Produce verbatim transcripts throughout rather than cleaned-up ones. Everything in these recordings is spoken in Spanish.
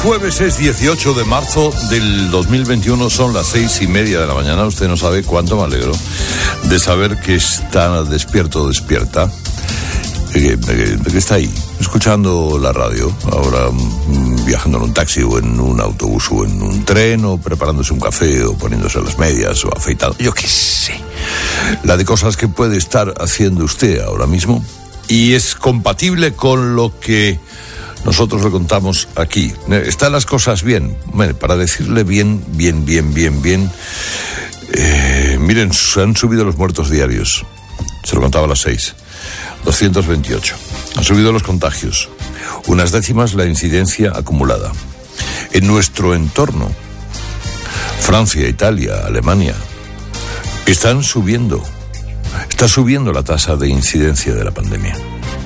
jueves es dieciocho de marzo del dos mil veintiuno, son las seis y media de la mañana. Usted no sabe cuánto me alegro de saber que está despierto o despierta, que, que, que está ahí, escuchando la radio, ahora mm, viajando en un taxi o en un autobús o en un tren, o preparándose un café o poniéndose las medias o afeitando, yo qué sé, la de cosas que puede estar haciendo usted ahora mismo, y es compatible con lo que nosotros le contamos aquí. Están las cosas bien. Bueno, para decirle bien, bien, bien, bien, bien, eh, miren, se han subido los muertos diarios. Se lo contaba a las seis. doscientos veintiocho. Han subido los contagios. Unas décimas la incidencia acumulada. En nuestro entorno, Francia, Italia, Alemania, están subiendo. Está subiendo la tasa de incidencia de la pandemia.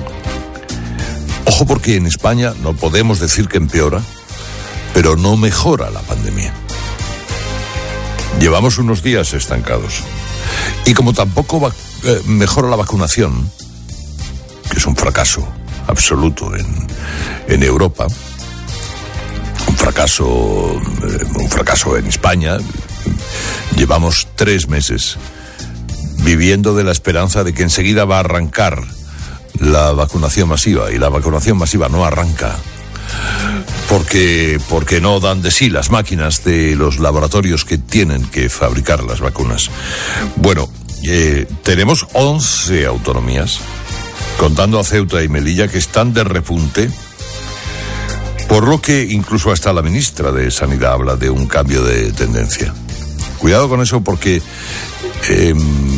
Ojo, porque en España no podemos decir que empeora, pero no mejora la pandemia. Llevamos unos días estancados. Y como tampoco va, eh, mejora la vacunación, que es un fracaso absoluto en, en Europa, un fracaso, eh, un fracaso en España, llevamos tres meses viviendo de la esperanza de que enseguida va a arrancar la vacunación masiva, y la vacunación masiva no arranca porque, porque no dan de sí las máquinas de los laboratorios que tienen que fabricar las vacunas. Bueno, eh, tenemos once autonomías, contando a Ceuta y Melilla, que están de repunte, por lo que incluso hasta la ministra de Sanidad habla de un cambio de tendencia. Cuidado con eso, porque eh,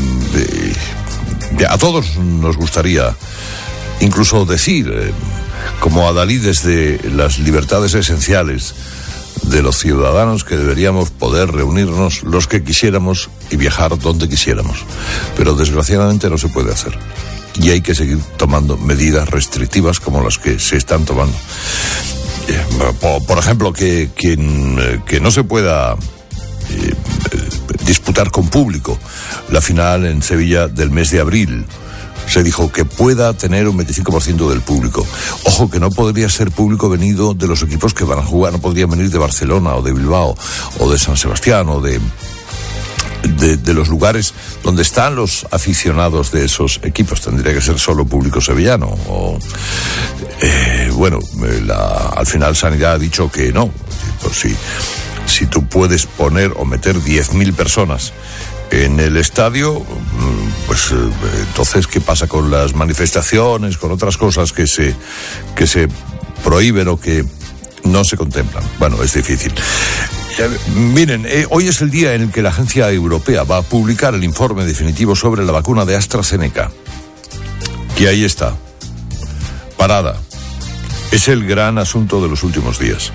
eh, a todos nos gustaría incluso decir, eh, como adalides de las libertades esenciales de los ciudadanos, que deberíamos poder reunirnos los que quisiéramos y viajar donde quisiéramos. Pero desgraciadamente no se puede hacer. Y hay que seguir tomando medidas restrictivas como las que se están tomando. Eh, por, por ejemplo, que, que, que no se pueda eh, disputar con público la final en Sevilla del mes de abril. Se dijo que pueda tener un veinticinco por ciento del público. Ojo, que no podría ser público venido de los equipos que van a jugar, no podrían venir de Barcelona o de Bilbao o de San Sebastián o de, de, de los lugares donde están los aficionados de esos equipos. Tendría que ser solo público sevillano. O, eh, bueno, la, al final Sanidad ha dicho que no. Pues si, si tú puedes poner o meter diez mil personas en el estadio, pues entonces, ¿qué pasa con las manifestaciones, con otras cosas que se, que se prohíben o que no se contemplan? Bueno, es difícil. Eh, miren, eh, hoy es el día en el que la Agencia Europea va a publicar el informe definitivo sobre la vacuna de AstraZeneca, que ahí está, parada. Es el gran asunto de los últimos días.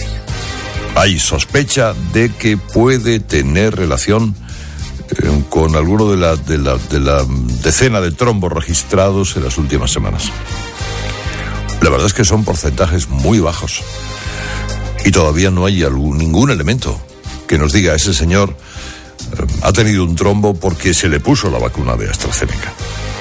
Hay sospecha de que puede tener relación con alguno de la, de la, de la decena de trombos registrados en las últimas semanas. La verdad es que son porcentajes muy bajos y todavía no hay algún, ningún elemento que nos diga ese señor eh, ha tenido un trombo porque se le puso la vacuna de AstraZeneca.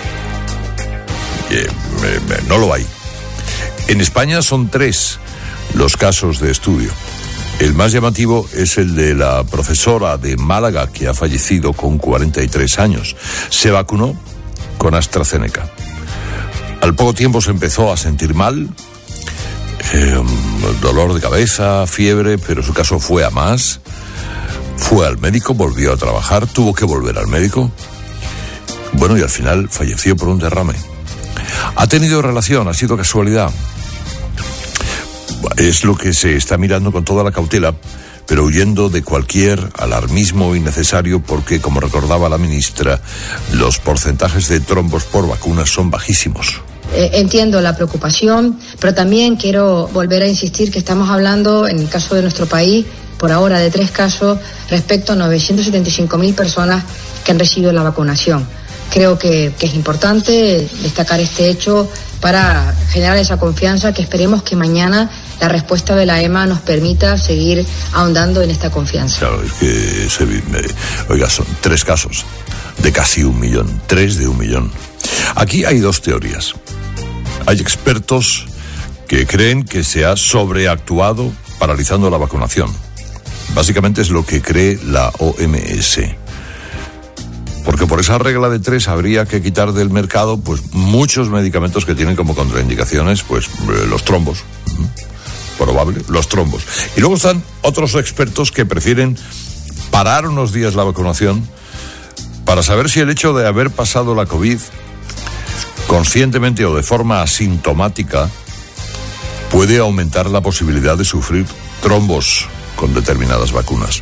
Eh, eh, no lo hay. En España son tres los casos de estudio. El más llamativo es el de la profesora de Málaga, que ha fallecido con cuarenta y tres años. Se vacunó con AstraZeneca. Al poco tiempo se empezó a sentir mal, eh, dolor de cabeza, fiebre, pero su caso fue a más. Fue al médico, volvió a trabajar, tuvo que volver al médico. Bueno, y al final falleció por un derrame. ¿Ha tenido relación? ¿Ha sido casualidad? Es lo que se está mirando con toda la cautela, pero huyendo de cualquier alarmismo innecesario, porque, como recordaba la ministra, los porcentajes de trombos por vacunas son bajísimos. Eh, entiendo la preocupación, pero también quiero volver a insistir que estamos hablando, en el caso de nuestro país, por ahora de tres casos respecto a novecientas setenta y cinco mil personas que han recibido la vacunación. Creo que, que es importante destacar este hecho para generar esa confianza, que esperemos que mañana la respuesta de la E M A nos permita seguir ahondando en esta confianza. Claro, es que, se, eh, oiga, son tres casos de casi un millón, tres de un millón. Aquí hay dos teorías. Hay expertos que creen que se ha sobreactuado paralizando la vacunación. Básicamente es lo que cree la O M S. Porque por esa regla de tres habría que quitar del mercado pues muchos medicamentos que tienen como contraindicaciones pues los trombos. Probable, los trombos. Y luego están otros expertos que prefieren parar unos días la vacunación para saber si el hecho de haber pasado la COVID conscientemente o de forma asintomática puede aumentar la posibilidad de sufrir trombos con determinadas vacunas.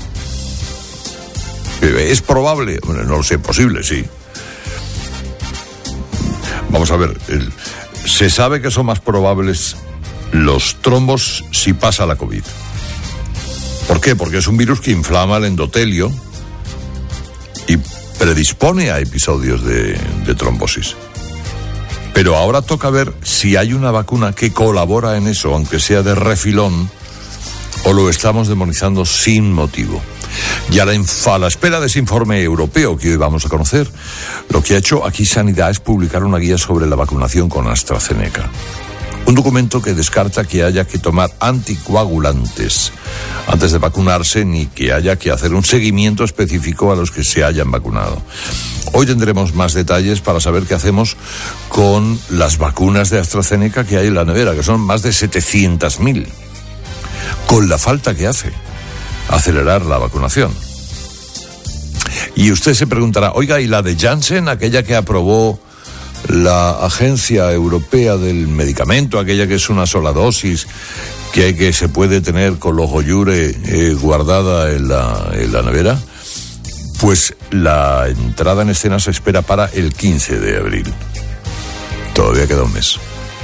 ¿Es probable? Bueno, no lo sé, posible, sí. Vamos a ver, el, se sabe que son más probables los trombos si pasa la COVID. ¿Por qué? Porque es un virus que inflama el endotelio y predispone a episodios de, de trombosis. Pero ahora toca ver si hay una vacuna que colabora en eso, aunque sea de refilón, o lo estamos demonizando sin motivo. Y a la, inf- a la espera de ese informe europeo que hoy vamos a conocer, lo que ha hecho aquí Sanidad es publicar una guía sobre la vacunación con AstraZeneca. Un documento que descarta que haya que tomar anticoagulantes antes de vacunarse, ni que haya que hacer un seguimiento específico a los que se hayan vacunado. Hoy tendremos más detalles para saber qué hacemos con las vacunas de AstraZeneca que hay en la nevera, que son más de setecientas mil, con la falta que hace acelerar la vacunación. Y usted se preguntará, oiga, ¿y la de Janssen, aquella que aprobó la Agencia Europea del Medicamento, aquella que es una sola dosis, que, que se puede tener con los Goyure eh, guardada en la, en la nevera? Pues la entrada en escena se espera para el quince de abril. Todavía queda un mes.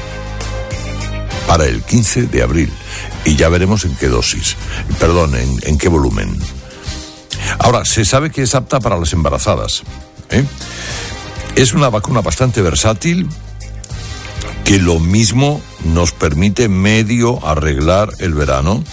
Para el quince de abril. Y ya veremos en qué dosis. Perdón, en, en qué volumen. Ahora, se sabe que es apta para las embarazadas, ¿eh? Es una vacuna bastante versátil, que lo mismo nos permite medio arreglar el verano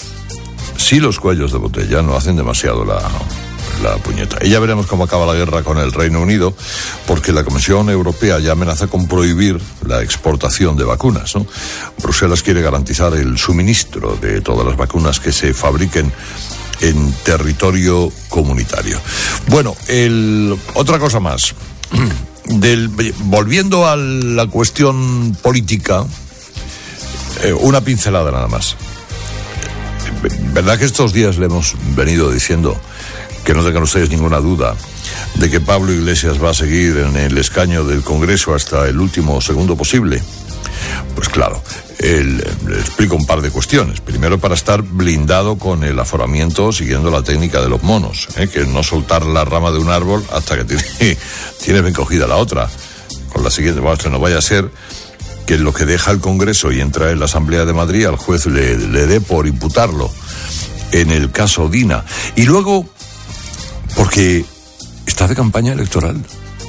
si los cuellos de botella no hacen demasiado la, la puñeta. Y ya veremos cómo acaba la guerra con el Reino Unido, porque la Comisión Europea ya amenaza con prohibir la exportación de vacunas, ¿no? Bruselas quiere garantizar el suministro de todas las vacunas que se fabriquen en territorio comunitario. Bueno, el, otra cosa más. Del, volviendo a la cuestión política, eh, una pincelada nada más. ¿Verdad que estos días le hemos venido diciendo, que no tengan ustedes ninguna duda, de que Pablo Iglesias va a seguir en el escaño del Congreso hasta el último segundo posible? Pues claro, él, le explico un par de cuestiones. Primero, para estar blindado con el aforamiento siguiendo la técnica de los monos, ¿eh? Que es no soltar la rama de un árbol hasta que tiene, tiene bien cogida la otra. Con la siguiente, bueno, no vaya a ser que lo que deja el Congreso y entra en la Asamblea de Madrid al juez le, le dé por imputarlo en el caso Dina. Y luego, porque está de campaña electoral,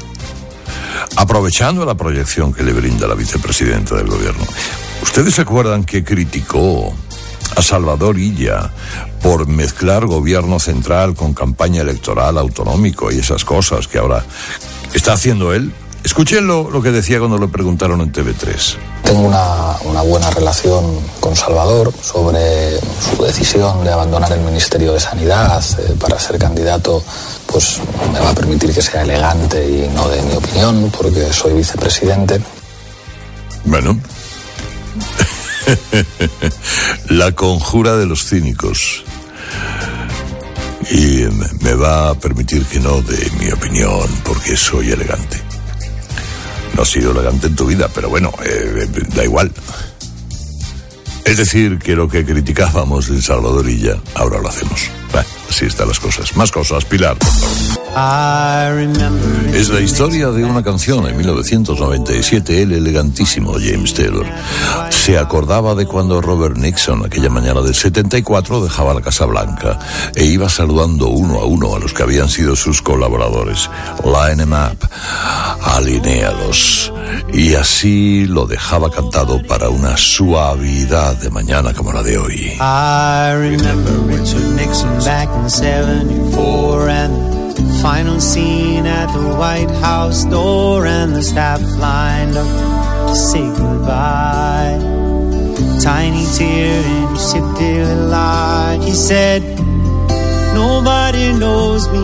aprovechando la proyección que le brinda la vicepresidenta del gobierno. ¿Ustedes se acuerdan que criticó a Salvador Illa por mezclar gobierno central con campaña electoral autonómico y esas cosas que ahora está haciendo él? Escuchen lo, lo que decía cuando le preguntaron en T V tres. Tengo una, una buena relación con Salvador sobre su decisión de abandonar el Ministerio de Sanidad eh, para ser candidato. Pues me va a permitir que sea elegante y no de mi opinión, porque soy vicepresidente. Bueno, la conjura de los cínicos. Y me va a permitir que no de mi opinión, porque soy elegante. No has sido elegante en tu vida, pero bueno, eh, da igual. Es decir, que lo que criticábamos en Salvador Illa, ahora lo hacemos. Bueno, así están las cosas. Más cosas, Pilar, por favor. Es la historia de una canción. En mil novecientos noventa y siete, el elegantísimo James Taylor se acordaba de cuando Robert Nixon, aquella mañana del setenta y cuatro, dejaba la Casa Blanca e iba saludando uno a uno a los que habían sido sus colaboradores. Line em up, alinéalos. Y así lo dejaba cantado para una suavidad de mañana como la de hoy. I remember Richard Nixon back in seventy-four and the final scene at the White House door and the staff lined up to say goodbye tiny tear and sipped it a lot. He said, nobody knows me,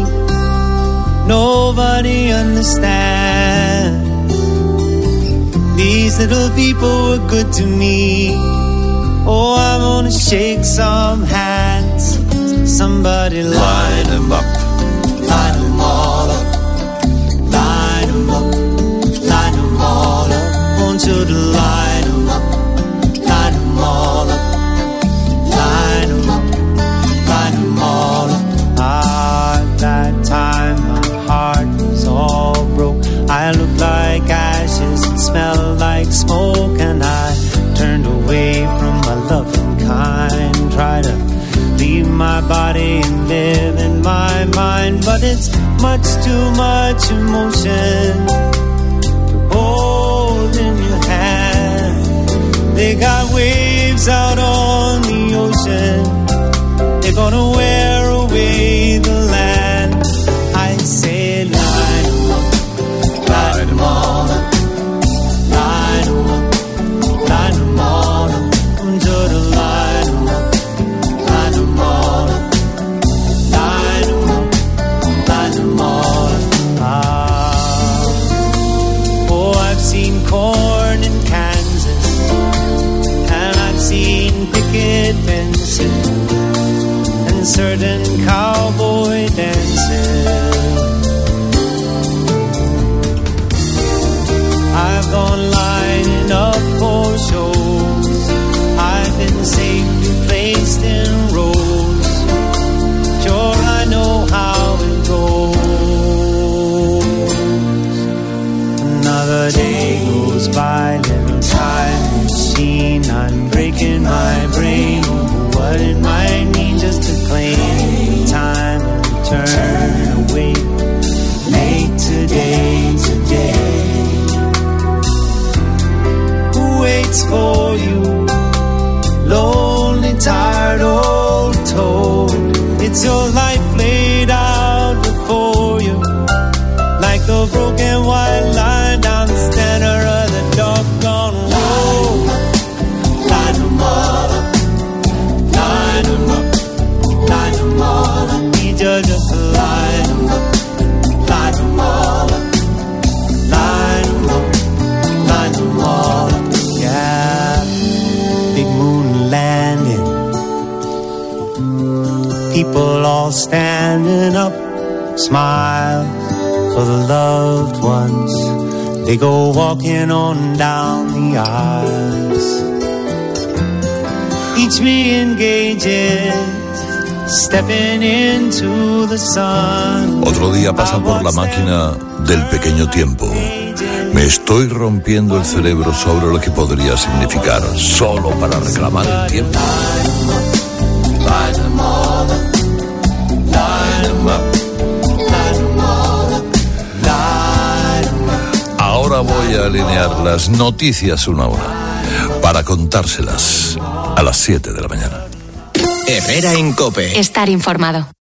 nobody understands. These little people were good to me. Oh, I wanna shake some hands. Somebody line them up, line them all up, line them up, line them all up. Want you to line them up, line them all up, line them up, line them all up. Ah, at that time my heart was all broke. I looked like ashes and smelled like smoke, and I turned away from my loving kind. Try to leave my body and live in my mind, but it's much too much emotion to hold in your hand. They got waves out on the ocean, they're gonna wear away the land. I say line them up, line them all up, line them up, line them all up, to the line them up, line them all up, line them up, line them all up. Ah. Oh, I've seen corn in Kansas, and I've seen picket fences and certain cowboy dances. I've gone lining up for shows, I've been safely placed in rows. Sure, I know how it goes. Another day goes by, little time machine. I'm breaking my brain over what it might mean just to claim time and turn away. Make today, today. Who waits for you? Lonely, tired, old toad. It's your life laid out before you, like the broken white line down the center of the doggone road. Line them all up, line them up, line them all up. Need you just to line them up, line them all up, line them up, line them all up. Yeah, big moon landing, people all standing up, smile for the loved ones. They go walking on down the aisles. Each me engages, stepping into the sun. Otro día pasa por la máquina del pequeño tiempo. Me estoy rompiendo el cerebro sobre lo que podría significar solo para reclamar el tiempo. Ahora voy a alinear las noticias una a una para contárselas a las siete de la mañana. Herrera en COPE. Estar informado.